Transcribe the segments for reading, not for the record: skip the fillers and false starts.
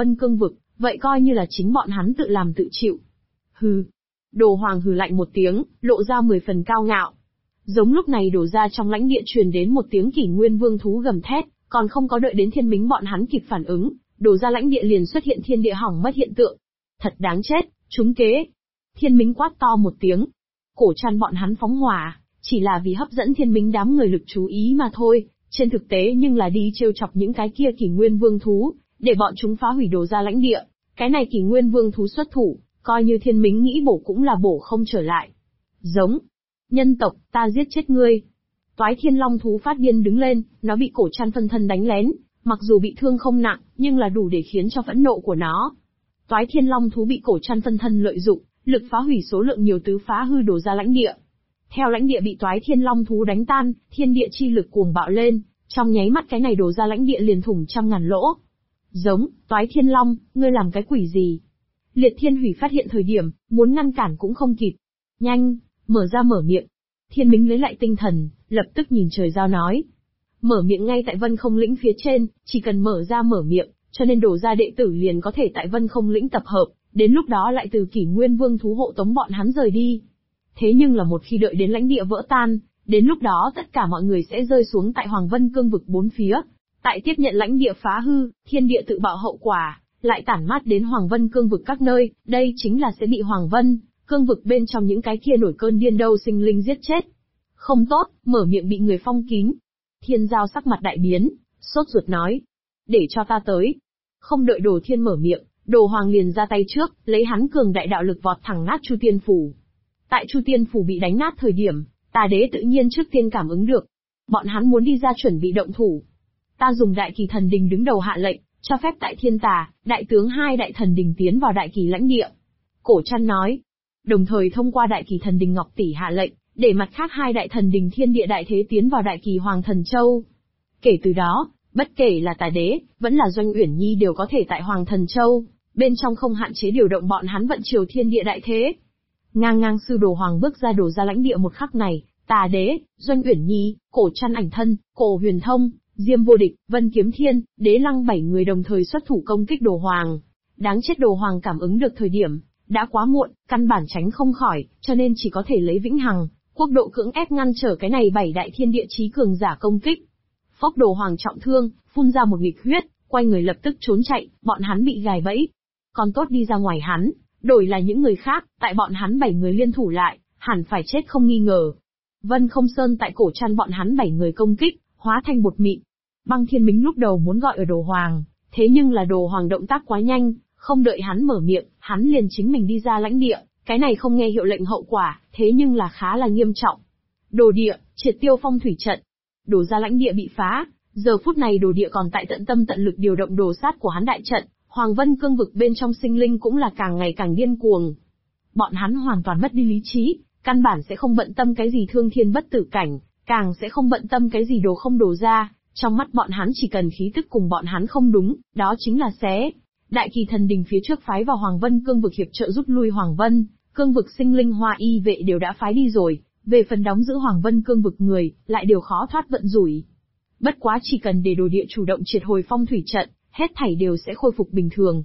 Vân Cương vực, vậy coi như là chính bọn hắn tự làm tự chịu. Hừ. Đồ Hoàng hừ lạnh một tiếng, lộ ra 10 phần cao ngạo. Giống lúc này đổ ra trong lãnh địa truyền đến một tiếng Kỷ Nguyên Vương thú gầm thét, còn không có đợi đến Thiên Mính bọn hắn kịp phản ứng, đổ ra lãnh địa liền xuất hiện thiên địa hỏng mất hiện tượng. Thật đáng chết, trúng kế. Thiên Mính quát to một tiếng. Cổ Trăn bọn hắn phóng hỏa, chỉ là vì hấp dẫn Thiên Mính đám người lực chú ý mà thôi, trên thực tế nhưng là đi trêu chọc những cái kia Kỷ Nguyên Vương thú, để bọn chúng phá hủy đồ ra lãnh địa. Cái này Kỷ Nguyên Vương thú xuất thủ, coi như Thiên Mính nghĩ bổ cũng là bổ không trở lại. Giống. Nhân tộc, ta giết chết ngươi. Toái Thiên Long thú phát điên đứng lên, nó bị Cổ Trăn phân thân đánh lén, mặc dù bị thương không nặng, nhưng là đủ để khiến cho phẫn nộ của nó. Toái Thiên Long thú bị Cổ Trăn phân thân lợi dụng, lực phá hủy số lượng nhiều tứ phá hư đổ ra lãnh địa. Theo lãnh địa bị Toái Thiên Long thú đánh tan, thiên địa chi lực cuồng bạo lên, trong nháy mắt cái này đổ ra lãnh địa liền thủng trăm ngàn lỗ. Giống, Toái Thiên Long, ngươi làm cái quỷ gì? Liệt Thiên Hủy phát hiện thời điểm, muốn ngăn cản cũng không kịp. Nhanh, mở miệng. Thiên Mính lấy lại tinh thần, lập tức nhìn trời giao nói. Mở miệng ngay tại Vân Không Lĩnh phía trên, chỉ cần mở miệng, cho nên đổ ra đệ tử liền có thể tại Vân Không Lĩnh tập hợp, đến lúc đó lại từ Kỷ Nguyên Vương thú hộ tống bọn hắn rời đi. Thế nhưng là một khi đợi đến lãnh địa vỡ tan, đến lúc đó tất cả mọi người sẽ rơi xuống tại Hoàng Vân Cương vực bốn phía. Tại tiếp nhận lãnh địa phá hư, thiên địa tự bạo hậu quả, lại tản mát đến Hoàng Vân Cương vực các nơi, đây chính là sẽ bị Hoàng Vân Cương vực bên trong những cái kia nổi cơn điên đâu sinh linh giết chết. Không tốt, mở miệng bị người phong kín. Thiên Giao sắc mặt đại biến, sốt ruột nói. Để cho ta tới. Không đợi Đồ Thiên mở miệng, Đồ Hoàng liền ra tay trước, lấy hắn cường đại đạo lực vọt thẳng nát Chu Tiên Phủ. Tại Chu Tiên Phủ bị đánh nát thời điểm, Tà Đế tự nhiên trước tiên cảm ứng được. Bọn hắn muốn đi ra chuẩn bị động thủ. Ta dùng Đại Kỳ Thần Đình đứng đầu hạ lệnh, cho phép tại Thiên Tà, Đại Tướng hai đại thần đình tiến vào Đại Kỳ lãnh địa. Cổ Trăn nói. Đồng thời thông qua Đại Kỳ Thần Đình Ngọc Tỷ hạ lệnh, để mặt khác hai đại thần đình Thiên Địa Đại Thế tiến vào Đại Kỳ Hoàng Thần Châu. Kể từ đó, bất kể là Tà Đế, vẫn là Doanh Uyển Nhi đều có thể tại Hoàng Thần Châu, bên trong không hạn chế điều động bọn hắn vận chiều Thiên Địa Đại Thế. Ngang sư Đồ Hoàng bước ra đổ ra lãnh địa một khắc này, Tà Đế, Doanh Uyển Nhi, Cổ Trăn Ảnh Thân, Cổ Huyền Thông, Diêm Vô Địch, Vân Kiếm Thiên, Đế Lăng 7 người đồng thời xuất thủ công kích Đồ Hoàng. Đáng chết Đồ Hoàng cảm ứng được thời điểm, đã quá muộn, căn bản tránh không khỏi, cho nên chỉ có thể lấy Vĩnh Hằng quốc độ cưỡng ép ngăn trở cái này 7 đại thiên địa chí cường giả công kích. Phốc Đồ Hoàng trọng thương, phun ra một nghịch huyết, quay người lập tức trốn chạy, bọn hắn bị gài bẫy. Còn tốt đi ra ngoài hắn, đổi là những người khác, tại bọn hắn 7 người liên thủ lại, hẳn phải chết không nghi ngờ. Vân Không Sơn tại Cổ Trăn bọn hắn 7 người công kích, hóa thành bột mịn. Băng Thiên Mính lúc đầu muốn gọi ở Đồ Hoàng, thế nhưng là Đồ Hoàng động tác quá nhanh, không đợi hắn mở miệng, hắn liền chính mình đi ra lãnh địa, cái này không nghe hiệu lệnh hậu quả, thế nhưng là khá là nghiêm trọng. Đồ địa, triệt tiêu phong thủy trận. Đồ ra lãnh địa bị phá, giờ phút này Đồ địa còn tại tận tâm tận lực điều động đồ sát của hắn đại trận, Hoàng Vân Cương vực bên trong sinh linh cũng là càng ngày càng điên cuồng. Bọn hắn hoàn toàn mất đi lý trí, căn bản sẽ không bận tâm cái gì thương thiên bất tử cảnh, càng sẽ không bận tâm cái gì đồ không đồ ra, trong mắt bọn hắn chỉ cần khí tức cùng bọn hắn không đúng, đó chính là xé. Đại Kỳ Thần Đình phía trước phái vào Hoàng Vân Cương vực hiệp trợ rút lui Hoàng Vân Cương vực sinh linh Hoa Y vệ đều đã phái đi rồi, về phần đóng giữ Hoàng Vân Cương vực người, lại đều khó thoát vận rủi. Bất quá chỉ cần để Đồ địa chủ động triệt hồi phong thủy trận, hết thảy đều sẽ khôi phục bình thường.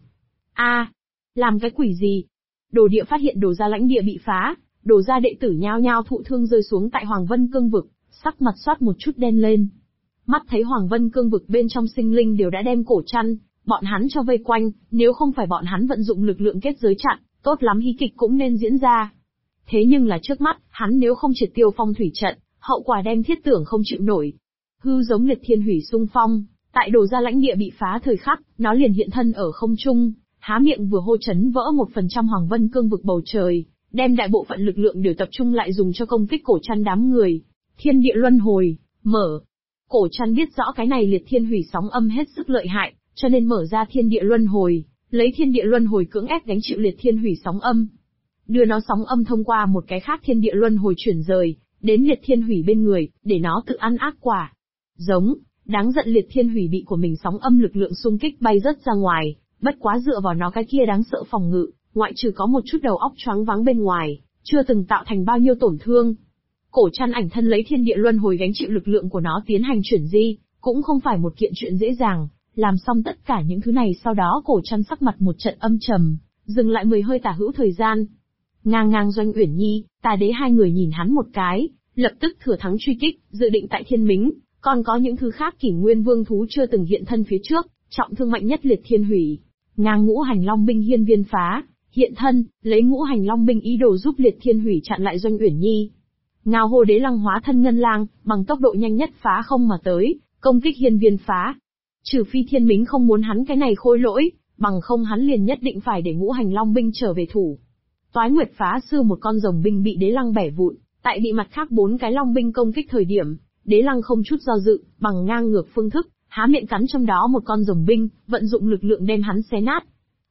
Làm cái quỷ gì? Đồ địa phát hiện đồ ra lãnh địa bị phá, đồ ra đệ tử nhao nhao thụ thương rơi xuống tại Hoàng Vân Cương vực, sắc mặt xoát một chút đen lên. Mắt thấy Hoàng Vân Cương vực bên trong sinh linh đều đã đem Cổ Trăn bọn hắn cho vây quanh, nếu không phải bọn hắn vận dụng lực lượng kết giới chặn, tốt lắm hí kịch cũng nên diễn ra. Thế nhưng là trước mắt, hắn nếu không triệt tiêu phong thủy trận, hậu quả đem thiết tưởng không chịu nổi. Hư giống Liệt Thiên Hủy xung phong, tại đồ ra lãnh địa bị phá thời khắc, nó liền hiện thân ở không trung, há miệng vừa hô chấn vỡ 1% Hoàng Vân Cương vực bầu trời, đem đại bộ phận lực lượng đều tập trung lại dùng cho công kích Cổ Trăn đám người. Thiên địa luân hồi, mở. Cổ Trăn biết rõ cái này Liệt Thiên Hủy sóng âm hết sức lợi hại, cho nên mở ra thiên địa luân hồi, lấy thiên địa luân hồi cưỡng ép gánh chịu Liệt Thiên Hủy sóng âm. Đưa nó sóng âm thông qua một cái khác thiên địa luân hồi chuyển rời, đến Liệt Thiên Hủy bên người, để nó tự ăn ác quả. Giống, đáng giận Liệt Thiên Hủy bị của mình sóng âm lực lượng xung kích bay rớt ra ngoài, bất quá dựa vào nó cái kia đáng sợ phòng ngự, ngoại trừ có một chút đầu óc choáng váng bên ngoài, chưa từng tạo thành bao nhiêu tổn thương. Cổ Trăn ảnh thân lấy thiên địa luân hồi gánh chịu lực lượng của nó tiến hành chuyển di, cũng không phải một kiện chuyện dễ dàng, Làm xong tất cả những thứ này sau đó Cổ Trăn sắc mặt một trận âm trầm, dừng lại 10 hơi tả hữu thời gian. Ngang ngang Doanh Uyển Nhi, Tà Đế hai người nhìn hắn một cái, lập tức thừa thắng truy kích, dự định tại Thiên Mính, còn có những thứ khác Kỷ Nguyên Vương thú chưa từng hiện thân phía trước, trọng thương mạnh nhất Liệt Thiên Hủy. Ngang Ngũ Hành Long binh Hiên Viên Phá, hiện thân, lấy Ngũ Hành Long binh ý đồ giúp Liệt Thiên Hủy chặn lại Doanh Uyển Nhi. Ngao Hồ Đế Lăng hóa thân ngân lang, bằng tốc độ nhanh nhất phá không mà tới, công kích Hiên Viên Phá. Trừ phi Thiên Mính không muốn hắn cái này khôi lỗi, bằng không hắn liền nhất định phải để Ngũ Hành Long binh trở về thủ. Toái Nguyệt Phá Sư một con rồng binh bị Đế Lăng bẻ vụn, tại bị mặt khác 4 cái long binh công kích thời điểm, Đế Lăng không chút do dự, bằng ngang ngược phương thức, há miệng cắn trong đó một con rồng binh, vận dụng lực lượng đem hắn xé nát.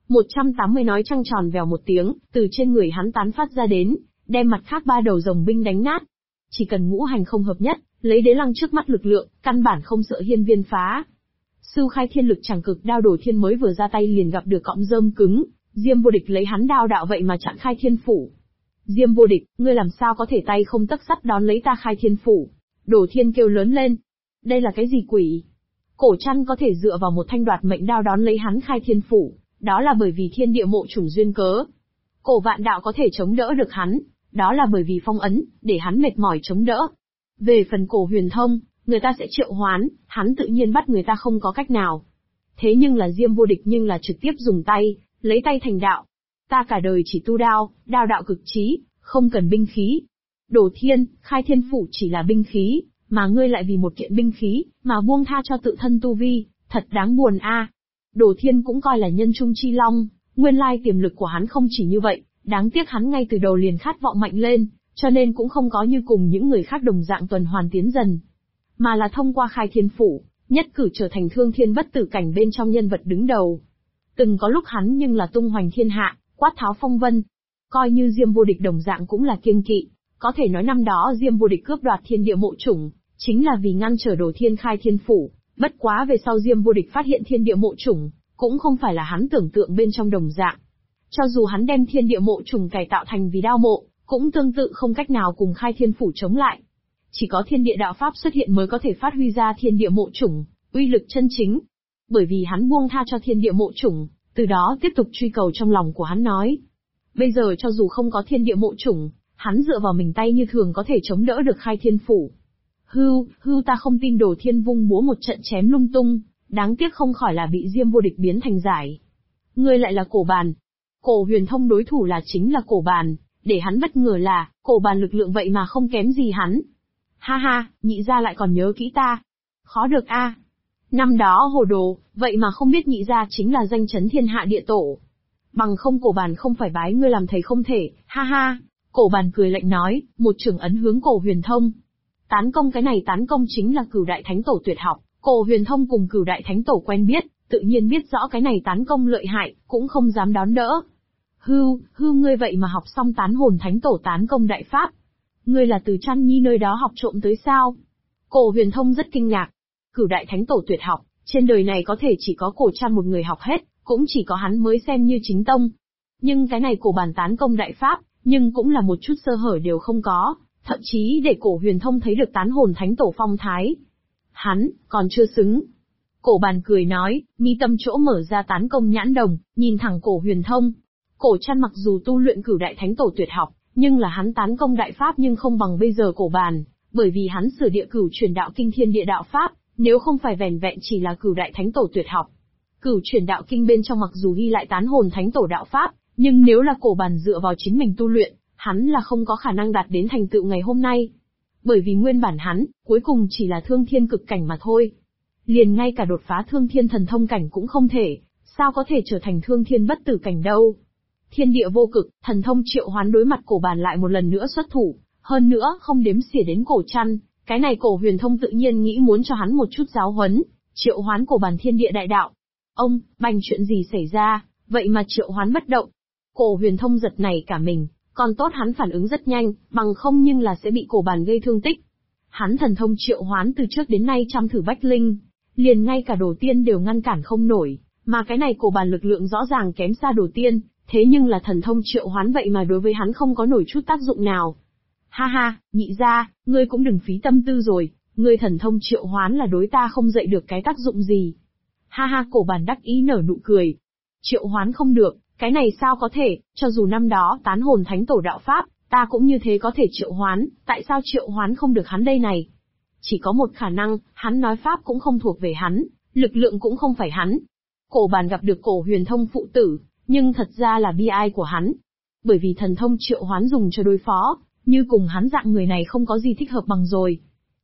180 nói trăng tròn vèo một tiếng, từ trên người hắn tán phát ra đến, đem mặt khác 3 đầu rồng binh đánh nát. Chỉ cần ngũ hành không hợp nhất, lấy Đế Lăng trước mắt lực lượng, căn bản không sợ Hiên Viên Phá. Sư Khai Thiên Lực Trảm Cực Đao Đồ Thiên mới vừa ra tay liền gặp được cọng rơm cứng, Diêm Vô Địch lấy hắn đao đạo vậy mà chặn Khai Thiên Phủ. Diêm Vô Địch, ngươi làm sao có thể tay không tấc sắt đón lấy ta Khai Thiên Phủ? Đồ Thiên kêu lớn lên. Đây là cái gì quỷ? Cổ Trăn có thể dựa vào một thanh đoạt mệnh đao đón lấy hắn Khai Thiên Phủ, đó là bởi vì thiên địa mộ chủng duyên cớ. Cổ Vạn Đạo có thể chống đỡ được hắn, đó là bởi vì phong ấn, để hắn mệt mỏi chống đỡ. Về phần Cổ Huyền Thông, người ta sẽ triệu hoán, hắn tự nhiên bắt người ta không có cách nào. Thế nhưng là Diêm Vô Địch nhưng là trực tiếp dùng tay, lấy tay thành đạo. Ta cả đời chỉ tu đao, đao đạo cực trí, không cần binh khí. Đồ Thiên, Khai Thiên Phủ chỉ là binh khí, mà ngươi lại vì một kiện binh khí, mà buông tha cho tự thân tu vi, thật đáng buồn a. Đồ Thiên cũng coi là nhân trung chi long, nguyên lai tiềm lực của hắn không chỉ như vậy, đáng tiếc hắn ngay từ đầu liền khát vọng mạnh lên, cho nên cũng không có như cùng những người khác đồng dạng tuần hoàn tiến dần, mà là thông qua Khai Thiên Phủ, nhất cử trở thành thương thiên bất tử cảnh bên trong nhân vật đứng đầu. Từng có lúc hắn nhưng là tung hoành thiên hạ, quát tháo phong vân. Coi như Diêm Vô Địch đồng dạng cũng là kiêng kỵ, có thể nói năm đó Diêm Vô Địch cướp đoạt thiên địa mộ chủng, chính là vì ngăn trở Đồ Thiên Khai Thiên Phủ, bất quá về sau Diêm Vô Địch phát hiện thiên địa mộ chủng, cũng không phải là hắn tưởng tượng bên trong đồng dạng. Cho dù hắn đem thiên địa mộ chủng cải tạo thành vì đao mộ, cũng tương tự không cách nào cùng Khai Thiên Phủ chống lại. Chỉ có thiên địa đạo pháp xuất hiện mới có thể phát huy ra thiên địa mộ chủng, uy lực chân chính. Bởi vì hắn buông tha cho thiên địa mộ chủng, từ đó tiếp tục truy cầu trong lòng của hắn nói. Bây giờ cho dù không có thiên địa mộ chủng, hắn dựa vào mình tay như thường có thể chống đỡ được Khai Thiên Phủ. Hưu ta không tin. Đồ Thiên vung búa một trận chém lung tung, đáng tiếc không khỏi là bị Diêm Vô Địch biến thành giải. Ngươi lại là Cổ Bàn. Cổ Huyền Thông đối thủ là chính là Cổ Bàn, để hắn bất ngờ là, Cổ Bàn lực lượng vậy mà không kém gì hắn. Ha ha, nhị gia lại còn nhớ kỹ ta. Khó được a. Năm đó hồ đồ, vậy mà không biết nhị gia chính là danh chấn thiên hạ địa tổ. Bằng không Cổ Bàn không phải bái ngươi làm thầy không thể, ha ha. Cổ Bàn cười lạnh nói, một trường ấn hướng Cổ Huyền Thông. Tán công, cái này tán công chính là Cửu Đại Thánh Tổ tuyệt học, Cổ Huyền Thông cùng Cửu Đại Thánh Tổ quen biết, tự nhiên biết rõ cái này tán công lợi hại, cũng không dám đón đỡ. Hưu ngươi vậy mà học xong Tán Hồn Thánh Tổ tán công đại pháp. Ngươi là từ Trăn Nhi nơi đó học trộm tới sao? Cổ Huyền Thông rất kinh ngạc. Cửu Đại Thánh Tổ tuyệt học, trên đời này có thể chỉ có Cổ Trăn một người học hết, cũng chỉ có hắn mới xem như chính tông. Nhưng cái này Cổ Bàn tán công đại pháp, nhưng cũng là một chút sơ hở đều không có, thậm chí để Cổ Huyền Thông thấy được Tán Hồn Thánh Tổ phong thái. Hắn, còn chưa xứng. Cổ Bàn cười nói, mi tâm chỗ mở ra tán công nhãn đồng, nhìn thẳng Cổ Huyền Thông. Cổ Trăn mặc dù tu luyện Cửu Đại Thánh Tổ tuyệt học, nhưng là hắn tán công đại pháp nhưng không bằng bây giờ Cổ Bàn, bởi vì hắn sửa địa cửu truyền đạo kinh thiên địa đạo pháp, nếu không phải vẻn vẹn chỉ là Cửu Đại Thánh Tổ tuyệt học. Cửu truyền đạo kinh bên trong mặc dù ghi lại Tán Hồn Thánh Tổ đạo pháp, nhưng nếu là Cổ Bàn dựa vào chính mình tu luyện, hắn là không có khả năng đạt đến thành tựu ngày hôm nay. Bởi vì nguyên bản hắn, cuối cùng chỉ là thương thiên cực cảnh mà thôi. Liền ngay cả đột phá thương thiên thần thông cảnh cũng không thể, sao có thể trở thành thương thiên bất tử cảnh đâu. Thiên địa vô cực, thần thông triệu hoán đối mặt Cổ Bàn lại một lần nữa xuất thủ, hơn nữa không đếm xỉa đến Cổ Trăn, cái này Cổ Huyền Thông tự nhiên nghĩ muốn cho hắn một chút giáo huấn, triệu hoán Cổ Bàn thiên địa đại đạo. Ông, bành chuyện gì xảy ra, vậy mà triệu hoán bất động. Cổ Huyền Thông giật nảy cả mình, còn tốt hắn phản ứng rất nhanh, bằng không nhưng là sẽ bị Cổ Bàn gây thương tích. Hắn thần thông triệu hoán từ trước đến nay trăm thử bách linh, liền ngay cả Đồ Tiên đều ngăn cản không nổi, mà cái này Cổ Bàn lực lượng rõ ràng kém xa Đồ Tiên, thế nhưng là thần thông triệu hoán vậy mà đối với hắn không có nổi chút tác dụng nào. Ha ha, nhị gia, ngươi cũng đừng phí tâm tư rồi, ngươi thần thông triệu hoán là đối ta không dậy được cái tác dụng gì. Ha ha, cổ bàn đắc ý nở nụ cười. Triệu hoán không được, cái này sao có thể, cho dù năm đó tán hồn thánh tổ đạo Pháp, ta cũng như thế có thể triệu hoán, tại sao triệu hoán không được hắn đây này? Chỉ có một khả năng, hắn nói Pháp cũng không thuộc về hắn, lực lượng cũng không phải hắn. Cổ bàn gặp được Cổ Huyền Thông phụ tử, nhưng thật ra là bi ai của hắn. Bởi vì thần thông triệu hoán dùng cho đối phó, như cùng hắn dạng người này không có gì thích hợp bằng rồi.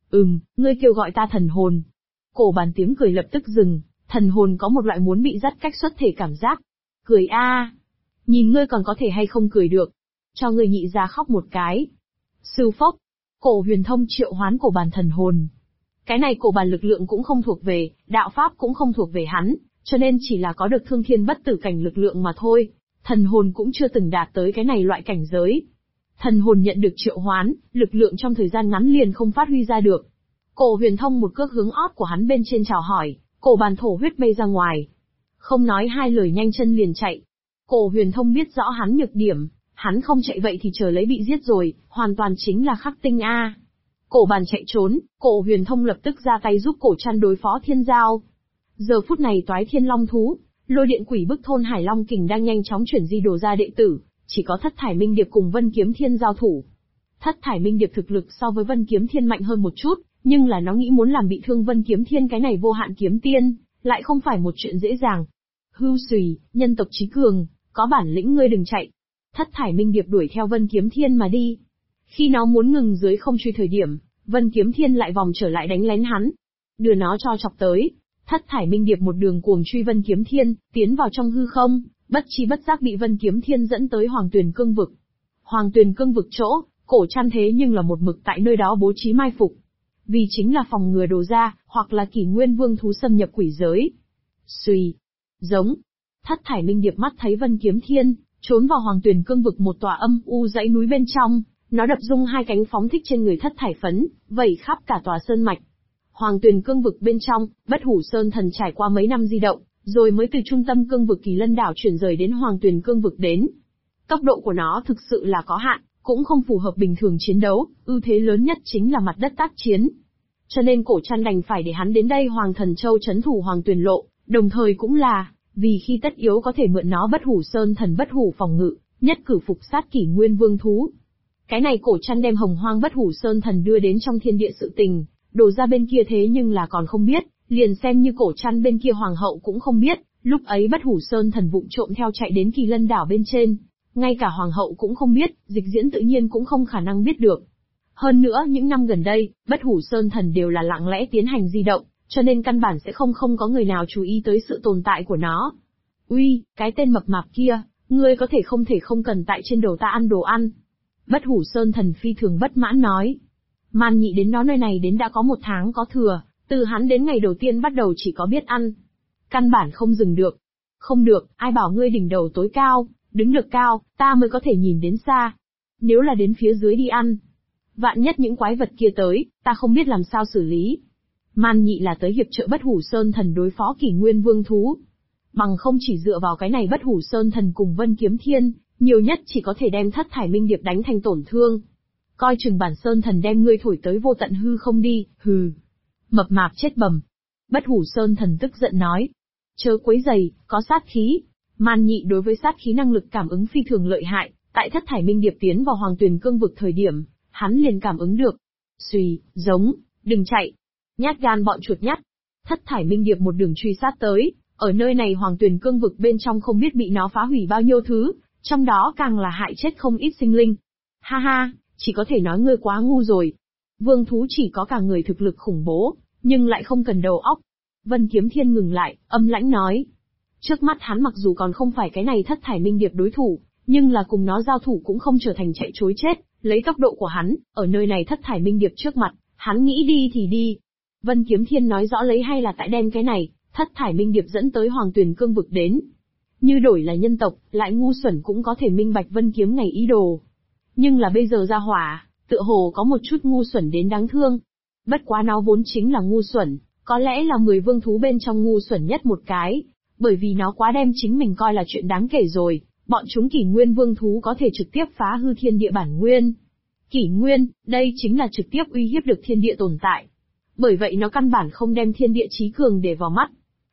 Ngươi kêu gọi ta thần hồn. Cổ bàn tiếng cười lập tức dừng, thần hồn có một loại muốn bị dắt cách xuất thể cảm giác. Cười a, nhìn ngươi còn có thể hay không cười được. Cho ngươi nhị ra khóc một cái. Sư phốc, Cổ Huyền Thông triệu hoán cổ bàn thần hồn. Cái này cổ bàn lực lượng cũng không thuộc về, đạo pháp cũng không thuộc về hắn, cho nên chỉ là có được thương thiên bất tử cảnh lực lượng mà thôi. Thần hồn cũng chưa từng đạt tới cái này loại cảnh giới. Thần hồn nhận được triệu hoán, lực lượng trong thời gian ngắn liền không phát huy ra được. Cổ Huyền Thông một cước hướng ót của hắn bên trên chào hỏi, cổ bàn thổ huyết bay ra ngoài. Không nói hai lời nhanh chân liền chạy. Cổ Huyền Thông biết rõ hắn nhược điểm, hắn không chạy vậy thì chờ lấy bị giết rồi, hoàn toàn chính là khắc tinh a. Cổ bàn chạy trốn, Cổ Huyền Thông lập tức ra tay giúp cổ chăn đối phó thiên giao. Giờ phút này toái thiên long thú, lôi điện quỷ bức thôn Hải Long Kình đang nhanh chóng chuyển di đồ ra đệ tử, chỉ có Thất Thải Minh Điệp cùng Vân Kiếm Thiên giao thủ. Thất Thải Minh Điệp thực lực so với Vân Kiếm Thiên mạnh hơn một chút, nhưng là nó nghĩ muốn làm bị thương Vân Kiếm Thiên cái này vô hạn kiếm tiên, lại không phải một chuyện dễ dàng. Hưu xùy, nhân tộc chí cường, có bản lĩnh ngươi đừng chạy. Thất Thải Minh Điệp đuổi theo Vân Kiếm Thiên mà đi. Khi nó muốn ngừng dưới không truy thời điểm, Vân Kiếm Thiên lại vòng trở lại đánh lén hắn. Đưa nó cho chọc tới. Thất Thải Minh Điệp một đường cuồng truy Vân Kiếm Thiên, tiến vào trong hư không, bất chi bất giác bị Vân Kiếm Thiên dẫn tới Hoàng Tuyền Cương Vực. Hoàng Tuyền Cương Vực chỗ, cổ chăn thế nhưng là một mực tại nơi đó bố trí mai phục. Vì chính là phòng ngừa đồ ra, hoặc là kỷ nguyên vương thú xâm nhập quỷ giới. Xùy. Giống. Thất Thải Minh Điệp mắt thấy Vân Kiếm Thiên, trốn vào Hoàng Tuyền Cương Vực một tòa âm u dãy núi bên trong, nó đập rung hai cánh phóng thích trên người Thất Thải Phấn, vẩy khắp cả tòa sơn mạch. Hoàng Tuyền Cương Vực bên trong, Bất Hủ Sơn Thần trải qua mấy năm di động, rồi mới từ trung tâm cương vực Kỳ Lân đảo chuyển rời đến Hoàng Tuyền Cương Vực đến. Tốc độ của nó thực sự là có hạn, cũng không phù hợp bình thường chiến đấu, ưu thế lớn nhất chính là mặt đất tác chiến. Cho nên cổ chăn đành phải để hắn đến đây Hoàng Thần Châu trấn thủ Hoàng Tuyền Lộ, đồng thời cũng là, vì khi tất yếu có thể mượn nó Bất Hủ Sơn Thần bất hủ phòng ngự, nhất cử phục sát kỷ nguyên vương thú. Cái này cổ chăn đem Hồng Hoang Bất Hủ Sơn Thần đưa đến trong thiên địa sự tình, đổ ra bên kia thế nhưng là còn không biết, liền xem như cổ chăn bên kia hoàng hậu cũng không biết, lúc ấy Bất Hủ Sơn Thần vụng trộm theo chạy đến Kỳ Lân đảo bên trên, ngay cả hoàng hậu cũng không biết, Dịch Diễn tự nhiên cũng không khả năng biết được. Hơn nữa những năm gần đây, Bất Hủ Sơn Thần đều là lặng lẽ tiến hành di động, cho nên căn bản sẽ không có người nào chú ý tới sự tồn tại của nó. Uy, cái tên mập mạp kia, ngươi có thể không cần tại trên đầu ta ăn đồ ăn. Bất Hủ Sơn Thần phi thường bất mãn nói. Man Nhị đến nó nơi này đến đã có 1 tháng có thừa, từ hắn đến ngày đầu tiên bắt đầu chỉ có biết ăn. Căn bản không dừng được. Không được, ai bảo ngươi đỉnh đầu tối cao, đứng được cao, ta mới có thể nhìn đến xa. Nếu là đến phía dưới đi ăn, vạn nhất những quái vật kia tới, ta không biết làm sao xử lý. Man Nhị là tới hiệp trợ Bất Hủ Sơn Thần đối phó kỷ nguyên vương thú. Bằng không chỉ dựa vào cái này Bất Hủ Sơn Thần cùng Vân Kiếm Thiên, nhiều nhất chỉ có thể đem Thất Thải Minh Điệp đánh thành tổn thương. Coi chừng bản Sơn Thần đem ngươi thổi tới vô tận hư không đi, hừ. Mập mạp chết bầm. Bất Hủ Sơn Thần tức giận nói. Chớ quấy giày, có sát khí. Man Nhị đối với sát khí năng lực cảm ứng phi thường lợi hại, tại Thất Thải Minh Điệp tiến vào Hoàng Tuyền Cương Vực thời điểm, hắn liền cảm ứng được. Xùy, giống, đừng chạy. Nhát gan bọn chuột nhắt. Thất Thải Minh Điệp một đường truy sát tới, ở nơi này Hoàng Tuyền Cương Vực bên trong không biết bị nó phá hủy bao nhiêu thứ, trong đó càng là hại chết không ít sinh linh. Ha ha, chỉ có thể nói ngươi quá ngu rồi. Vương thú chỉ có cả người thực lực khủng bố, nhưng lại không cần đầu óc. Vân Kiếm Thiên ngừng lại, âm lãnh nói. Trước mắt hắn mặc dù còn không phải cái này Thất Thải Minh Điệp đối thủ, nhưng là cùng nó giao thủ cũng không trở thành chạy trối chết, lấy tốc độ của hắn, ở nơi này Thất Thải Minh Điệp trước mặt, hắn nghĩ đi thì đi. Vân Kiếm Thiên nói rõ lấy hay là tại đem cái này, Thất Thải Minh Điệp dẫn tới Hoàng Tuyền Cương Vực đến. Như đổi là nhân tộc, lại ngu xuẩn cũng có thể minh bạch Vân Kiếm ngày ý đồ. Nhưng là bây giờ ra hỏa, tựa hồ có một chút ngu xuẩn đến đáng thương. Bất quá nó vốn chính là ngu xuẩn, có lẽ là 10 vương thú bên trong ngu xuẩn nhất một cái, bởi vì nó quá đem chính mình coi là chuyện đáng kể rồi, bọn chúng kỷ nguyên vương thú có thể trực tiếp phá hư thiên địa bản nguyên. Kỷ nguyên, đây chính là trực tiếp uy hiếp được thiên địa tồn tại. Bởi vậy nó căn bản không đem thiên địa chí cường để vào mắt.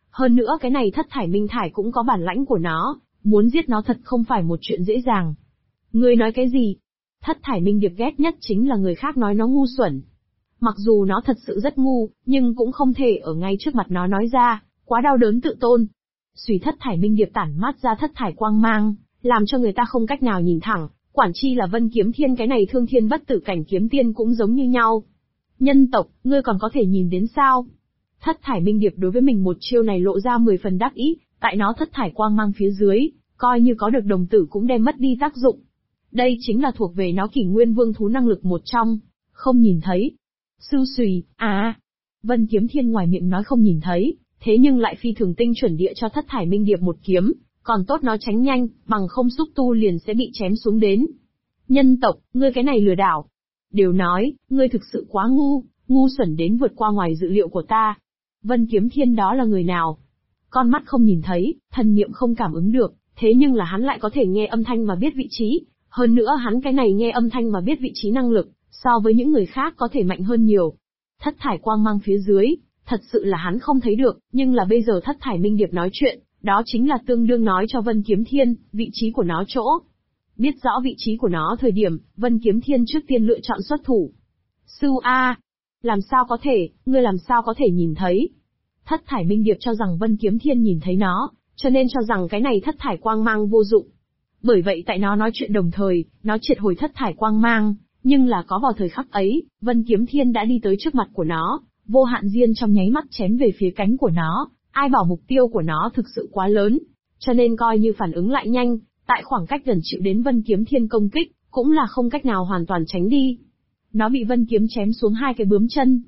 Hơn nữa cái này thất thải minh thải cũng có bản lãnh của nó, muốn giết nó thật không phải một chuyện dễ dàng. Ngươi nói cái gì? Thất thải minh điệp ghét nhất chính là người khác nói nó ngu xuẩn. Mặc dù nó thật sự rất ngu, nhưng cũng không thể ở ngay trước mặt nó nói ra, quá đau đớn tự tôn. Xùy thất thải minh điệp tản mát ra thất thải quang mang, làm cho người ta không cách nào nhìn thẳng, quản chi là Vân Kiếm Thiên cái này thương thiên bất tử cảnh kiếm tiên cũng giống như nhau. Nhân tộc, ngươi còn có thể nhìn đến sao? Thất thải minh điệp đối với mình một chiêu này lộ ra 10 phần đắc ý, tại nó thất thải quang mang phía dưới, coi như có được đồng tử cũng đem mất đi tác dụng. Đây chính là thuộc về nó kỷ nguyên vương thú năng lực một trong, không nhìn thấy. Sư xùy, Vân Kiếm Thiên ngoài miệng nói không nhìn thấy, thế nhưng lại phi thường tinh chuẩn địa cho thất thải minh điệp một kiếm, còn tốt nó tránh nhanh, bằng không xúc tu liền sẽ bị chém xuống đến. Nhân tộc, ngươi cái này lừa đảo. Đều nói, ngươi thực sự quá ngu xuẩn đến vượt qua ngoài dự liệu của ta. Vân Kiếm Thiên đó là người nào? Con mắt không nhìn thấy, thần niệm không cảm ứng được, thế nhưng là hắn lại có thể nghe âm thanh mà biết vị trí, hơn nữa hắn cái này nghe âm thanh mà biết vị trí năng lực, so với những người khác có thể mạnh hơn nhiều. Thất thải quang mang phía dưới, thật sự là hắn không thấy được, nhưng là bây giờ thất thải minh điệp nói chuyện, đó chính là tương đương nói cho Vân Kiếm Thiên, vị trí của nó chỗ. Biết rõ vị trí của nó thời điểm, Vân Kiếm Thiên trước tiên lựa chọn xuất thủ. Sư A! Làm sao có thể, ngươi làm sao có thể nhìn thấy? Thất thải minh điệp cho rằng Vân Kiếm Thiên nhìn thấy nó, cho nên cho rằng cái này thất thải quang mang vô dụng. Bởi vậy tại nó nói chuyện đồng thời, nó triệt hồi thất thải quang mang, nhưng là có vào thời khắc ấy, Vân Kiếm Thiên đã đi tới trước mặt của nó, vô hạn diên trong nháy mắt chém về phía cánh của nó, ai bảo mục tiêu của nó thực sự quá lớn, cho nên coi như phản ứng lại nhanh, tại khoảng cách gần chịu đến Vân Kiếm Thiên công kích, cũng là không cách nào hoàn toàn tránh đi. Nó bị Vân Kiếm chém xuống 2 cái bướm chân.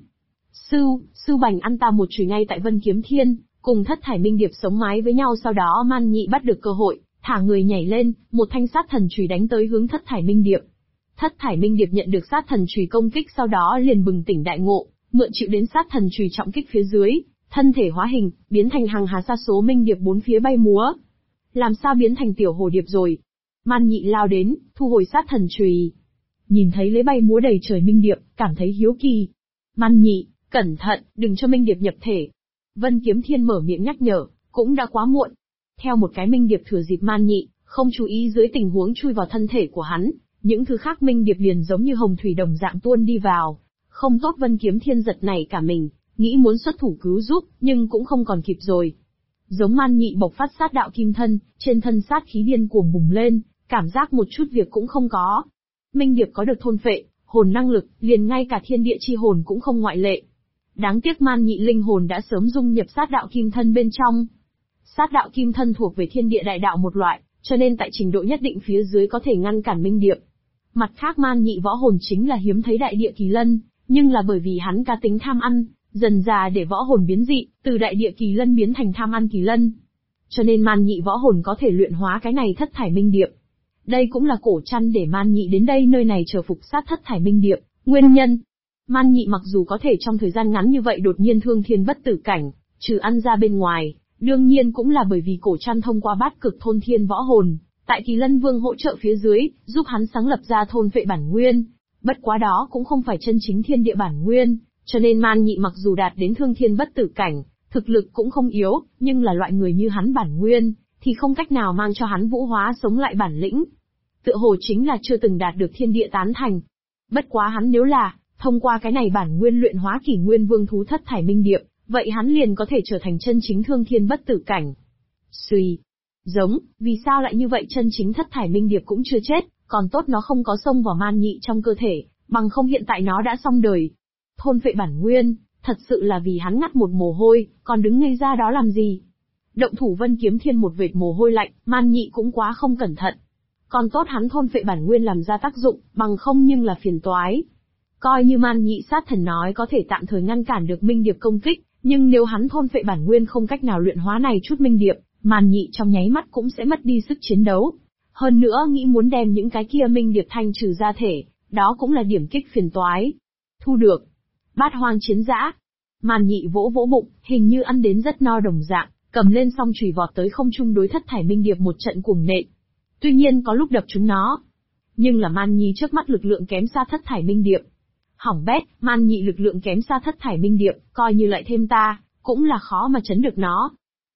Sư bành ăn ta một chùy ngay tại Vân Kiếm Thiên, cùng thất thải minh điệp sống mái với nhau, sau đó Man Nhị bắt được cơ hội, thả người nhảy lên, một thanh sát thần chùy đánh tới hướng thất thải minh điệp. Thất thải minh điệp nhận được sát thần chùy công kích, sau đó liền bừng tỉnh đại ngộ, mượn chịu đến sát thần chùy trọng kích phía dưới, thân thể hóa hình, biến thành hàng hà sa số minh điệp bốn phía bay múa. Làm sao biến thành tiểu hồ điệp rồi? Man Nhị lao đến, thu hồi sát thần chùy. Nhìn thấy lấy bay múa đầy trời minh điệp, cảm thấy hiếu kỳ. Man Nhị, cẩn thận, đừng cho minh điệp nhập thể. Vân Kiếm Thiên mở miệng nhắc nhở, cũng đã quá muộn. Theo một cái minh điệp thừa dịp Man Nhị không chú ý dưới tình huống chui vào thân thể của hắn, những thứ khác minh điệp liền giống như hồng thủy đồng dạng tuôn đi vào. Không tốt, Vân Kiếm Thiên giật nảy cả mình, nghĩ muốn xuất thủ cứu giúp, nhưng cũng không còn kịp rồi. Giống Man Nhị bộc phát sát đạo kim thân, trên thân sát khí điên cuồng bùng lên, cảm giác một chút việc cũng không có. Minh điệp có được thôn phệ, hồn năng lực, liền ngay cả thiên địa chi hồn cũng không ngoại lệ. Đáng tiếc Man Nhị linh hồn đã sớm dung nhập sát đạo kim thân bên trong. Sát đạo kim thân thuộc về thiên địa đại đạo một loại, cho nên tại trình độ nhất định phía dưới có thể ngăn cản minh điệp. Mặt khác, Man Nhị võ hồn chính là hiếm thấy đại địa kỳ lân, nhưng là bởi vì hắn cá tính tham ăn, dần dà để võ hồn biến dị, từ đại địa kỳ lân biến thành tham ăn kỳ lân. Cho nên Man Nhị võ hồn có thể luyện hóa cái này thất thải minh điệp. Đây cũng là cổ chăn để Man Nhị đến đây nơi này chờ phục sát thất thải minh điệp, nguyên nhân. Man Nhị mặc dù có thể trong thời gian ngắn như vậy đột nhiên thương thiên bất tử cảnh, trừ ăn ra bên ngoài, đương nhiên cũng là bởi vì cổ chăn thông qua bát cực thôn thiên võ hồn, tại Kỳ Lân Vương hỗ trợ phía dưới, giúp hắn sáng lập ra thôn phệ bản nguyên. Bất quá đó cũng không phải chân chính thiên địa bản nguyên, cho nên Man Nhị mặc dù đạt đến thương thiên bất tử cảnh, thực lực cũng không yếu, nhưng là loại người như hắn bản nguyên, thì không cách nào mang cho hắn vũ hóa sống lại bản lĩnh. Tựa hồ chính là chưa từng đạt được thiên địa tán thành. Bất quá hắn nếu là thông qua cái này bản nguyên luyện hóa kỷ nguyên vương thú thất thải minh điệp, vậy hắn liền có thể trở thành chân chính thương thiên bất tử cảnh. Suy. Giống, vì sao lại như vậy, chân chính thất thải minh điệp cũng chưa chết, còn tốt nó không có xông vào Man Nhị trong cơ thể, bằng không hiện tại nó đã xong đời. Thôn phệ bản nguyên, thật sự là vì hắn ngắt một mồ hôi, còn đứng ngây ra đó làm gì? Động thủ Vân Kiếm Thiên một vệt mồ hôi lạnh, Man Nhị cũng quá không cẩn thận. Còn tốt hắn thôn phệ bản nguyên làm ra tác dụng, bằng không nhưng là phiền toái. Coi như Man Nhị sát thần nói có thể tạm thời ngăn cản được minh điệp công kích, nhưng nếu hắn thôn phệ bản nguyên không cách nào luyện hóa này chút minh điệp, Man Nhị trong nháy mắt cũng sẽ mất đi sức chiến đấu. Hơn nữa nghĩ muốn đem những cái kia minh điệp thanh trừ ra thể, đó cũng là điểm kích phiền toái. Thu được. Bát hoang chiến dã. Man Nhị vỗ vỗ bụng, hình như ăn đến rất no đồng dạng, cầm lên song chùy vọt tới không trung đối thất thải minh điệp một trận cuồng nện. Tuy nhiên có lúc đập chúng nó, nhưng là Man Nhị trước mắt lực lượng kém xa thất thải minh điệp. Hỏng bét, Man Nhị lực lượng kém xa thất thải minh điệp, coi như lại thêm ta, cũng là khó mà chấn được nó.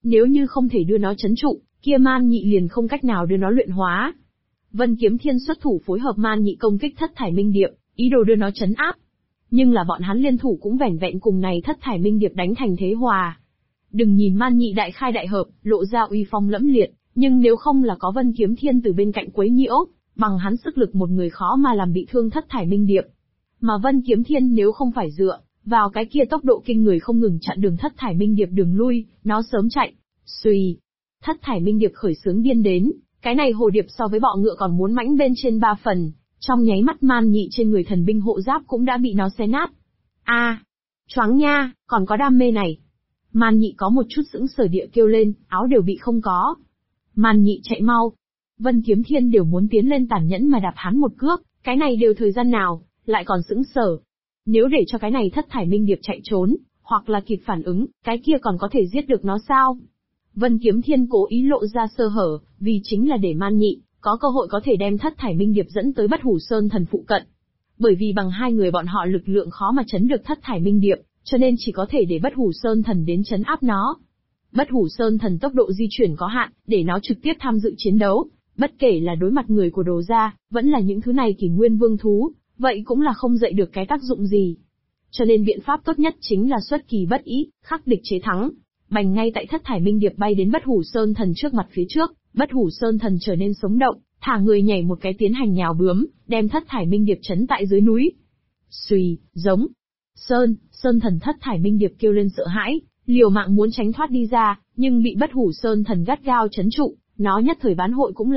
Nếu như không thể đưa nó trấn trụ, kia Man Nhị liền không cách nào đưa nó luyện hóa. Vân Kiếm Thiên xuất thủ phối hợp Man Nhị công kích Thất Thải Minh Điệp, ý đồ đưa nó trấn áp. Nhưng là bọn hắn liên thủ cũng vẻn vẹn cùng này Thất Thải Minh Điệp đánh thành thế hòa. Đừng nhìn Man Nhị đại khai đại hợp, lộ ra uy phong lẫm liệt, nhưng nếu không là có Vân Kiếm Thiên từ bên cạnh quấy nhiễu, bằng hắn sức lực một người khó mà làm bị thương Thất Thải Minh Điệp. Mà Vân Kiếm Thiên nếu không phải dựa vào cái kia tốc độ kinh người không ngừng chặn đường Thất Thải Minh Điệp đường lui, nó sớm chạy. Xuy, Thất Thải Minh Điệp khởi xướng điên đến, cái này hồ điệp so với bọ ngựa còn muốn mãnh bên trên 3 phần, trong nháy mắt Man Nhị trên người thần binh hộ giáp cũng đã bị nó xé nát. Choáng nha, còn có đam mê này. Man Nhị có một chút sững sờ địa kêu lên, áo đều bị không có. Man Nhị chạy mau. Vân Kiếm Thiên đều muốn tiến lên tàn nhẫn mà đạp hắn một cước, cái này đều thời gian nào, lại còn sững sờ. Nếu để cho cái này Thất Thải Minh Điệp chạy trốn, hoặc là kịp phản ứng, cái kia còn có thể giết được nó sao? Vân Kiếm Thiên cố ý lộ ra sơ hở, vì chính là để Man Nhị có cơ hội có thể đem Thất Thải Minh Điệp dẫn tới Bất Hủ Sơn Thần phụ cận. Bởi vì bằng hai người bọn họ lực lượng khó mà chấn được Thất Thải Minh Điệp, cho nên chỉ có thể để Bất Hủ Sơn Thần đến chấn áp nó. Bất Hủ Sơn Thần tốc độ di chuyển có hạn, để nó trực tiếp tham dự chiến đấu, bất kể là đối mặt người của Đồ gia, vẫn là những thứ này Kỷ Nguyên Vương thú, vậy cũng là không dậy được cái tác dụng gì. Cho nên biện pháp tốt nhất chính là xuất kỳ bất ý, khắc địch chế thắng. Bành ngay tại Thất Thải Minh Điệp bay đến Bất Hủ Sơn Thần trước mặt phía trước, Bất Hủ Sơn Thần trở nên sống động, thả người nhảy một cái tiến hành nhào bướm, đem Thất Thải Minh Điệp trấn tại dưới núi. Xuy, giống. Sơn Thần Thất Thải Minh Điệp kêu lên sợ hãi, liều mạng muốn tránh thoát đi ra, nhưng bị Bất Hủ Sơn Thần gắt gao trấn trụ, nó nhất thời bán hội cũng là